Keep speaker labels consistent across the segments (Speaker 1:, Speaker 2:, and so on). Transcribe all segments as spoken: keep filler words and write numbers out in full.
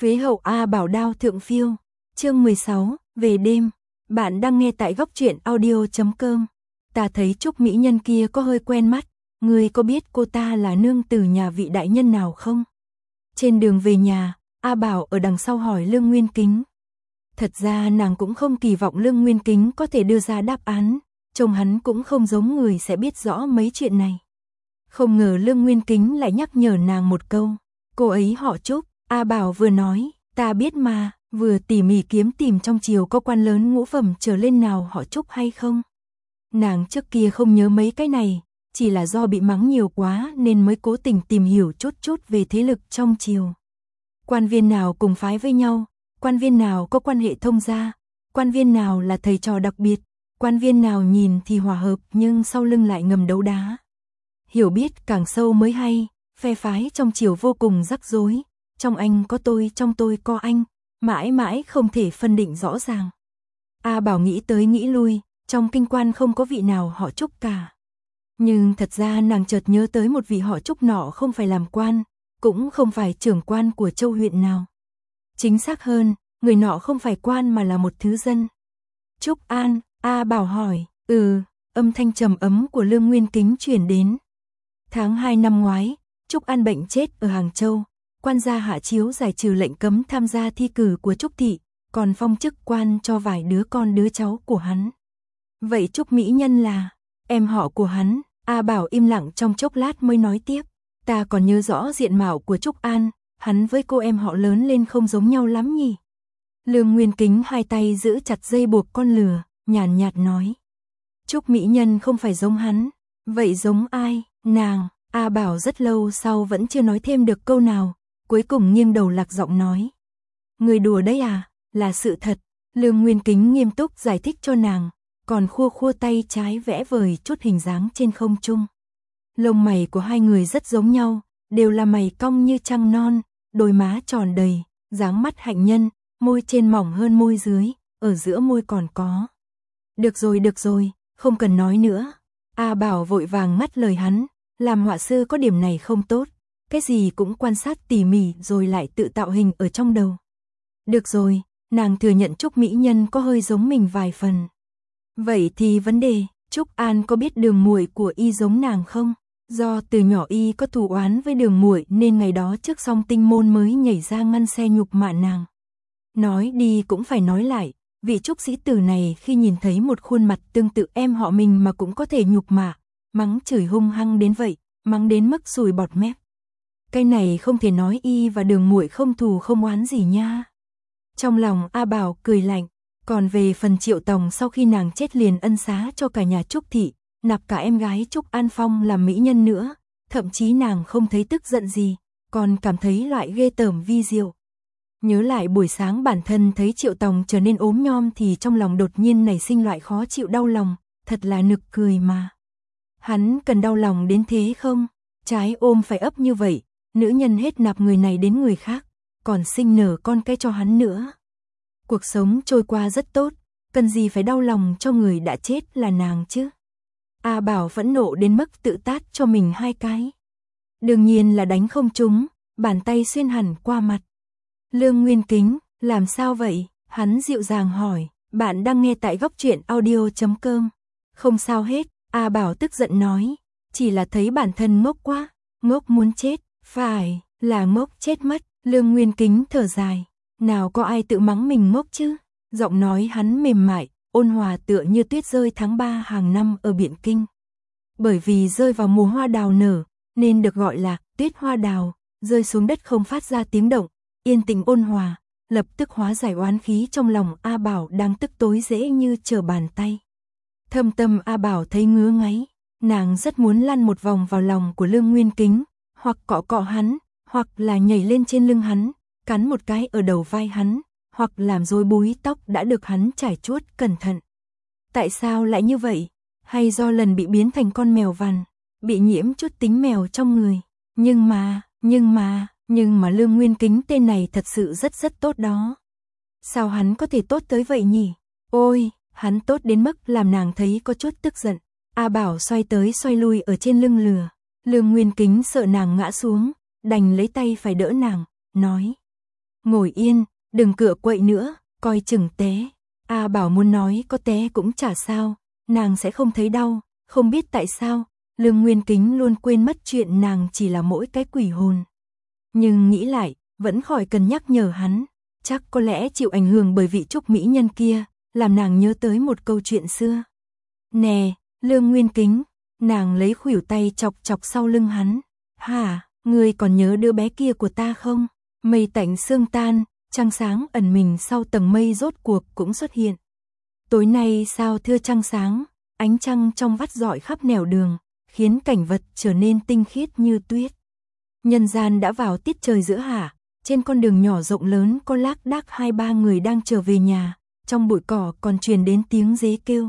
Speaker 1: Phế hậu A Bảo đao thượng phiêu, chương mười sáu, về đêm. Bạn đang nghe tại góc truyện audio chấm com. Ta thấy Trúc mỹ nhân kia có hơi quen mắt, ngươi có biết cô ta là nương tử nhà vị đại nhân nào không? Trên đường về nhà, A Bảo ở đằng sau hỏi Lương Nguyên Kính. Thật ra nàng cũng không kỳ vọng Lương Nguyên Kính có thể đưa ra đáp án, trông hắn cũng không giống người sẽ biết rõ mấy chuyện này. Không ngờ Lương Nguyên Kính lại nhắc nhở nàng một câu, cô ấy họ Trúc. A Bảo vừa nói, ta biết mà, vừa tỉ mỉ kiếm tìm trong triều có quan lớn ngũ phẩm trở lên nào họ Trúc hay không. Nàng trước kia không nhớ mấy cái này, chỉ là do bị mắng nhiều quá nên mới cố tình tìm hiểu chút chút về thế lực trong triều. Quan viên nào cùng phái với nhau, quan viên nào có quan hệ thông gia, quan viên nào là thầy trò đặc biệt, quan viên nào nhìn thì hòa hợp nhưng sau lưng lại ngầm đấu đá. Hiểu biết càng sâu mới hay, phe phái trong triều vô cùng rắc rối. Trong anh có tôi, trong tôi có anh, mãi mãi không thể phân định rõ ràng. A Bảo nghĩ tới nghĩ lui, trong kinh quan không có vị nào họ Trúc cả. Nhưng thật ra nàng chợt nhớ tới một vị họ Trúc nọ không phải làm quan, cũng không phải trưởng quan của châu huyện nào. Chính xác hơn, người nọ không phải quan mà là một thứ dân. Trúc An, A Bảo hỏi, ừ, âm thanh trầm ấm của Lương Nguyên Kính truyền đến. Tháng hai năm ngoái, Trúc An bệnh chết ở Hàng Châu. Quan gia hạ chiếu giải trừ lệnh cấm tham gia thi cử của Trúc thị, còn phong chức quan cho vài đứa con đứa cháu của hắn. Vậy Trúc mỹ nhân là em họ của hắn? A Bảo im lặng trong chốc lát mới nói tiếp, ta còn nhớ rõ diện mạo của Trúc An, hắn với cô em họ lớn lên không giống nhau lắm nhỉ. Lương Nguyên Kính hai tay giữ chặt dây buộc con lừa, nhàn nhạt nói, Trúc mỹ nhân không phải giống hắn, vậy giống ai? Nàng. A Bảo rất lâu sau vẫn chưa nói thêm được câu nào. Cuối cùng nghiêng đầu lạc giọng nói, người đùa đấy à, là sự thật. Lương Nguyên Kính nghiêm túc giải thích cho nàng, còn khua khua tay trái vẽ vời chút hình dáng trên không trung. Lông mày của hai người rất giống nhau, đều là mày cong như trăng non, đôi má tròn đầy, dáng mắt hạnh nhân, môi trên mỏng hơn môi dưới, ở giữa môi còn có. Được rồi được rồi, không cần nói nữa. A Bảo vội vàng ngắt lời hắn, làm họa sư có điểm này không tốt. Cái gì cũng quan sát tỉ mỉ rồi lại tự tạo hình ở trong đầu. Được rồi, nàng thừa nhận Trúc mỹ nhân có hơi giống mình vài phần. Vậy thì vấn đề, Trúc An có biết Đường muội của y giống nàng không? Do từ nhỏ y có thù oán với Đường muội nên ngày đó trước Song Tinh môn mới nhảy ra ngăn xe nhục mạ nàng. Nói đi cũng phải nói lại, vị Trúc sĩ tử này khi nhìn thấy một khuôn mặt tương tự em họ mình mà cũng có thể nhục mạ, mắng chửi hung hăng đến vậy, mắng đến mức sùi bọt mép. Cái này không thể nói y và Đường muội không thù không oán gì nha. Trong lòng A Bảo cười lạnh, còn về phần Triệu Tòng sau khi nàng chết liền ân xá cho cả nhà Trúc thị, nạp cả em gái Trúc An Phong làm mỹ nhân nữa, thậm chí nàng không thấy tức giận gì, còn cảm thấy loại ghê tởm vi diệu. Nhớ lại buổi sáng bản thân thấy Triệu Tòng trở nên ốm nhom thì trong lòng đột nhiên nảy sinh loại khó chịu đau lòng, thật là nực cười mà. Hắn cần đau lòng đến thế không? Trái ôm phải ấp như vậy. Nữ nhân hết nạp người này đến người khác, còn sinh nở con cái cho hắn nữa. Cuộc sống trôi qua rất tốt, cần gì phải đau lòng cho người đã chết là nàng chứ. A Bảo phẫn nộ đến mức tự tát cho mình hai cái. Đương nhiên là đánh không trúng, bàn tay xuyên hẳn qua mặt. Lương Nguyên Kính, làm sao vậy? Hắn dịu dàng hỏi, bạn đang nghe tại góc truyện audio chấm com. Không sao hết, A Bảo tức giận nói, chỉ là thấy bản thân ngốc quá, ngốc muốn chết. Phải, là ngốc chết mất. Lương Nguyên Kính thở dài, nào có ai tự mắng mình ngốc chứ. Giọng nói hắn mềm mại, ôn hòa tựa như tuyết rơi tháng ba hàng năm ở Biện Kinh. Bởi vì rơi vào mùa hoa đào nở, nên được gọi là tuyết hoa đào, rơi xuống đất không phát ra tiếng động, yên tĩnh ôn hòa, lập tức hóa giải oán khí trong lòng A Bảo đang tức tối dễ như trở bàn tay. Thâm tâm A Bảo thấy ngứa ngáy, nàng rất muốn lăn một vòng vào lòng của Lương Nguyên Kính, hoặc cọ cọ hắn, hoặc là nhảy lên trên lưng hắn, cắn một cái ở đầu vai hắn, hoặc làm rối búi tóc đã được hắn trải chuốt cẩn thận. Tại sao lại như vậy? Hay do lần bị biến thành con mèo vằn, bị nhiễm chút tính mèo trong người? Nhưng mà, nhưng mà, nhưng mà Lương Nguyên Kính tên này thật sự rất rất tốt đó. Sao hắn có thể tốt tới vậy nhỉ? Ôi, hắn tốt đến mức làm nàng thấy có chút tức giận. A Bảo xoay tới xoay lui ở trên lưng lừa. Lương Nguyên Kính sợ nàng ngã xuống, đành lấy tay phải đỡ nàng, nói. Ngồi yên, đừng cựa quậy nữa, coi chừng té. A Bảo muốn nói có té cũng chả sao, nàng sẽ không thấy đau, không biết tại sao, Lương Nguyên Kính luôn quên mất chuyện nàng chỉ là mỗi cái quỷ hồn. Nhưng nghĩ lại, vẫn khỏi cần nhắc nhở hắn, chắc có lẽ chịu ảnh hưởng bởi vị trúc mỹ nhân kia, làm nàng nhớ tới một câu chuyện xưa. Nè, Lương Nguyên Kính, nàng lấy khuỷu tay chọc chọc sau lưng hắn. Hả, ngươi còn nhớ đứa bé kia của ta không? Mây tạnh sương tan, trăng sáng ẩn mình sau tầng mây rốt cuộc cũng xuất hiện. Tối nay sao thưa trăng sáng, ánh trăng trong vắt rọi khắp nẻo đường, khiến cảnh vật trở nên tinh khiết như tuyết. Nhân gian đã vào tiết trời giữa hạ, trên con đường nhỏ rộng lớn có lác đác hai ba người đang trở về nhà, trong bụi cỏ còn truyền đến tiếng dế kêu.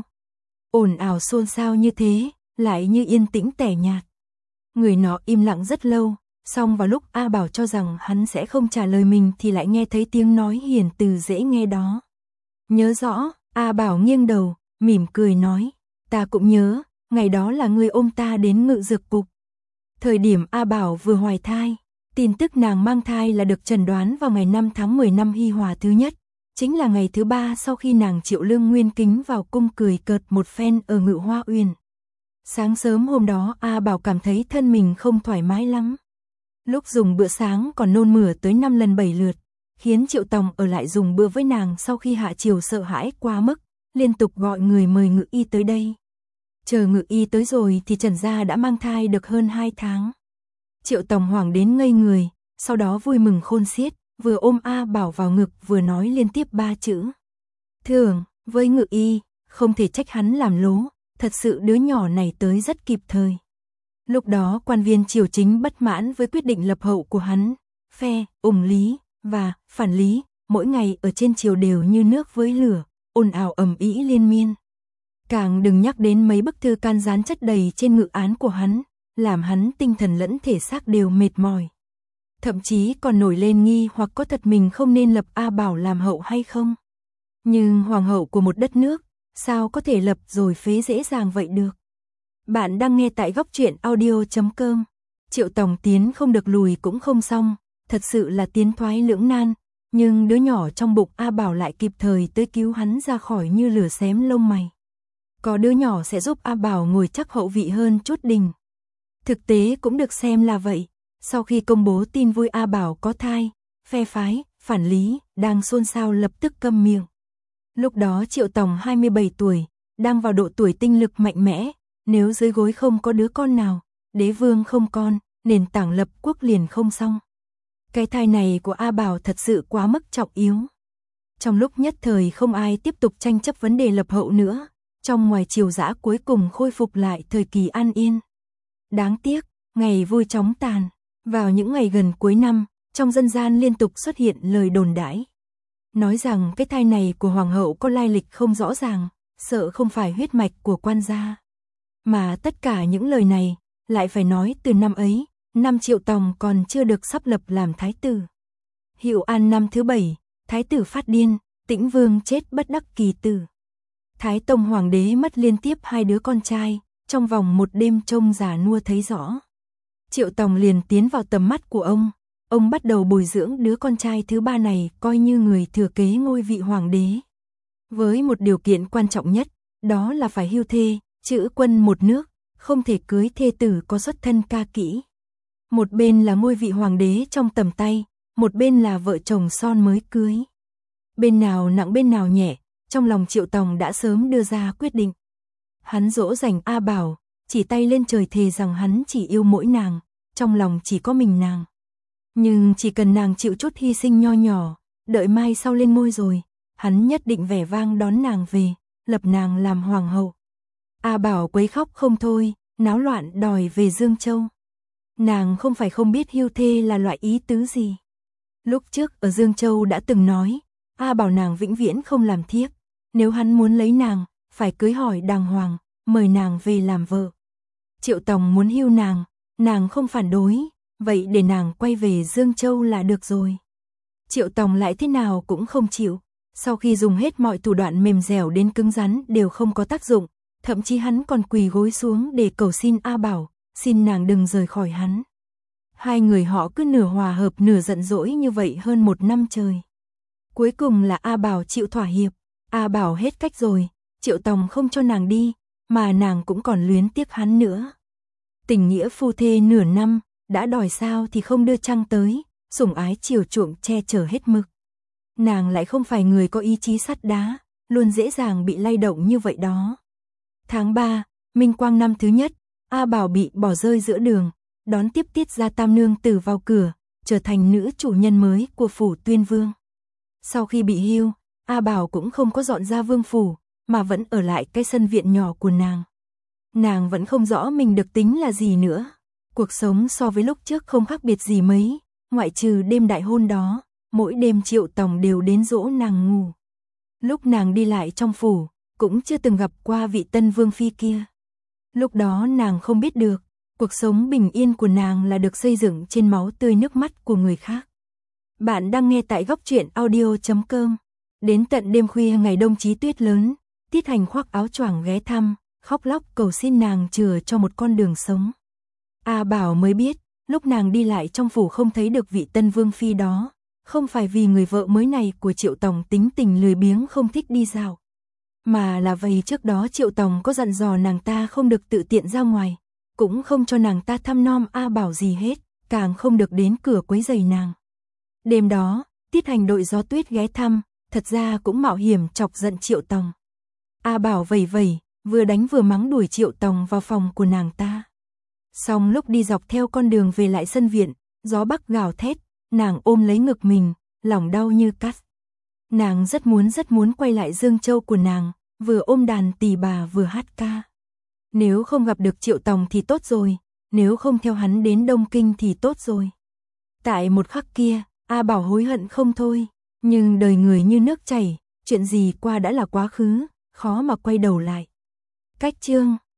Speaker 1: Ồn ào xôn xao như thế, lại như yên tĩnh tẻ nhạt. Người nọ im lặng rất lâu, xong vào lúc A Bảo cho rằng hắn sẽ không trả lời mình thì lại nghe thấy tiếng nói hiền từ dễ nghe đó. Nhớ rõ, A Bảo nghiêng đầu, mỉm cười nói, ta cũng nhớ, ngày đó là ngươi ôm ta đến Ngự Dược Cục. Thời điểm A Bảo vừa hoài thai, tin tức nàng mang thai là được chẩn đoán vào ngày năm tháng mười năm Hy Hòa thứ nhất, chính là ngày thứ ba sau khi nàng triệu Lương Nguyên Kính vào cung cười cợt một phen ở Ngự Hoa Uyển. Sáng sớm hôm đó A Bảo cảm thấy thân mình không thoải mái lắm. Lúc dùng bữa sáng còn nôn mửa tới năm lần bảy lượt, khiến Triệu Tòng ở lại dùng bữa với nàng sau khi hạ chiều sợ hãi quá mức, liên tục gọi người mời ngự y tới đây. Chờ ngự y tới rồi thì Trần gia đã mang thai được hơn hai tháng. Triệu Tòng hoảng đến ngây người, sau đó vui mừng khôn xiết, vừa ôm A Bảo vào ngực vừa nói liên tiếp ba chữ. Thường, với ngự y, không thể trách hắn làm lố, thật sự đứa nhỏ này tới rất kịp thời. Lúc đó quan viên triều chính bất mãn với quyết định lập hậu của hắn, phe, ủng lý, và phản lý, mỗi ngày ở trên triều đều như nước với lửa, ồn ào ầm ĩ liên miên. Càng đừng nhắc đến mấy bức thư can gián chất đầy trên ngự án của hắn, làm hắn tinh thần lẫn thể xác đều mệt mỏi. Thậm chí còn nổi lên nghi hoặc có thật mình không nên lập A Bảo làm hậu hay không. Nhưng hoàng hậu của một đất nước, sao có thể lập rồi phế dễ dàng vậy được. Bạn đang nghe tại góc truyện audio chấm com. Triệu Tòng tiến không được lùi cũng không xong, thật sự là tiến thoái lưỡng nan, nhưng đứa nhỏ trong bụng A Bảo lại kịp thời tới cứu hắn ra khỏi như lửa xém lông mày. Có đứa nhỏ sẽ giúp A Bảo ngồi chắc hậu vị hơn chút đỉnh. Thực tế cũng được xem là vậy, sau khi công bố tin vui A Bảo có thai, phe phái, phản lý, đang xôn xao lập tức câm miệng. Lúc đó Triệu Tòng hai mươi bảy tuổi, đang vào độ tuổi tinh lực mạnh mẽ, nếu dưới gối không có đứa con nào, đế vương không con, nền tảng lập quốc liền không xong. Cái thai này của A Bảo thật sự quá mức trọng yếu. Trong lúc nhất thời không ai tiếp tục tranh chấp vấn đề lập hậu nữa, trong ngoài triều dã cuối cùng khôi phục lại thời kỳ an yên. Đáng tiếc, ngày vui chóng tàn, vào những ngày gần cuối năm, trong dân gian liên tục xuất hiện lời đồn đãi. Nói rằng cái thai này của hoàng hậu có lai lịch không rõ ràng, sợ không phải huyết mạch của quan gia. Mà tất cả những lời này, lại phải nói từ năm ấy, năm Triệu Tòng còn chưa được sắp lập làm thái tử. Hiệu An năm thứ bảy, thái tử phát điên, Tĩnh Vương chết bất đắc kỳ tử. Thái Tông hoàng đế mất liên tiếp hai đứa con trai, trong vòng một đêm trông già nua thấy rõ. Triệu Tòng liền tiến vào tầm mắt của ông, ông bắt đầu bồi dưỡng đứa con trai thứ ba này coi như người thừa kế ngôi vị hoàng đế. Với một điều kiện quan trọng nhất, đó là phải hưu thê, chữ quân một nước, không thể cưới thê tử có xuất thân ca kỹ. Một bên là ngôi vị hoàng đế trong tầm tay, một bên là vợ chồng son mới cưới. Bên nào nặng bên nào nhẹ, trong lòng Triệu Tòng đã sớm đưa ra quyết định. Hắn dỗ dành A Bảo, chỉ tay lên trời thề rằng hắn chỉ yêu mỗi nàng, trong lòng chỉ có mình nàng. Nhưng chỉ cần nàng chịu chút hy sinh nho nhỏ, đợi mai sau lên ngôi rồi, hắn nhất định vẻ vang đón nàng về, lập nàng làm hoàng hậu. A Bảo quấy khóc không thôi, náo loạn đòi về Dương Châu. Nàng không phải không biết hưu thê là loại ý tứ gì. Lúc trước ở Dương Châu đã từng nói, A Bảo nàng vĩnh viễn không làm thiếp, nếu hắn muốn lấy nàng, phải cưới hỏi đàng hoàng, mời nàng về làm vợ. Triệu Tòng muốn hưu nàng, nàng không phản đối, vậy để nàng quay về Dương Châu là được rồi. Triệu Tòng lại thế nào cũng không chịu, sau khi dùng hết mọi thủ đoạn mềm dẻo đến cứng rắn đều không có tác dụng, thậm chí hắn còn quỳ gối xuống để cầu xin A Bảo, xin nàng đừng rời khỏi hắn. Hai người họ cứ nửa hòa hợp nửa giận dỗi như vậy hơn một năm trời. Cuối cùng là A Bảo chịu thỏa hiệp. A Bảo hết cách rồi, Triệu Tòng không cho nàng đi, mà nàng cũng còn luyến tiếc hắn nữa. Tình nghĩa phu thê nửa năm, đã đòi sao thì không đưa trăng tới, sủng ái chiều chuộng che chở hết mực. Nàng lại không phải người có ý chí sắt đá, luôn dễ dàng bị lay động như vậy đó. Tháng ba, Minh Quang năm thứ nhất, A Bảo bị bỏ rơi giữa đường, đón tiếp Tiết gia tam nương tử vào cửa, trở thành nữ chủ nhân mới của phủ Tuyên Vương. Sau khi bị hưu, A Bảo cũng không có dọn ra vương phủ, mà vẫn ở lại cái sân viện nhỏ của nàng. Nàng vẫn không rõ mình được tính là gì nữa. Cuộc sống so với lúc trước không khác biệt gì mấy, ngoại trừ đêm đại hôn đó, mỗi đêm Triệu Tòng đều đến dỗ nàng ngủ. Lúc nàng đi lại trong phủ, cũng chưa từng gặp qua vị tân vương phi kia. Lúc đó nàng không biết được, cuộc sống bình yên của nàng là được xây dựng trên máu tươi nước mắt của người khác. Bạn đang nghe tại góc truyện audio chấm com. Đến tận đêm khuya ngày đông chí tuyết lớn, Tiết Hành khoác áo choàng ghé thăm, khóc lóc cầu xin nàng chừa cho một con đường sống. A Bảo mới biết, lúc nàng đi lại trong phủ không thấy được vị tân vương phi đó, không phải vì người vợ mới này của Triệu Tòng tính tình lười biếng không thích đi dạo, mà là vì trước đó Triệu Tòng có dặn dò nàng ta không được tự tiện ra ngoài, cũng không cho nàng ta thăm nom A Bảo gì hết, càng không được đến cửa quấy rầy nàng. Đêm đó, Tiết Hành đội gió tuyết ghé thăm, thật ra cũng mạo hiểm chọc giận Triệu Tòng. A Bảo vẩy vẩy, vừa đánh vừa mắng đuổi Triệu Tòng vào phòng của nàng ta. Xong lúc đi dọc theo con đường về lại sân viện, gió bắc gào thét, nàng ôm lấy ngực mình, lòng đau như cắt. Nàng rất muốn rất muốn quay lại Dương Châu của nàng, vừa ôm đàn tỳ bà vừa hát ca. Nếu không gặp được Triệu Tòng thì tốt rồi, nếu không theo hắn đến Đông Kinh thì tốt rồi. Tại một khắc kia, A Bảo hối hận không thôi, nhưng đời người như nước chảy, chuyện gì qua đã là quá khứ, khó mà quay đầu lại. Cách chương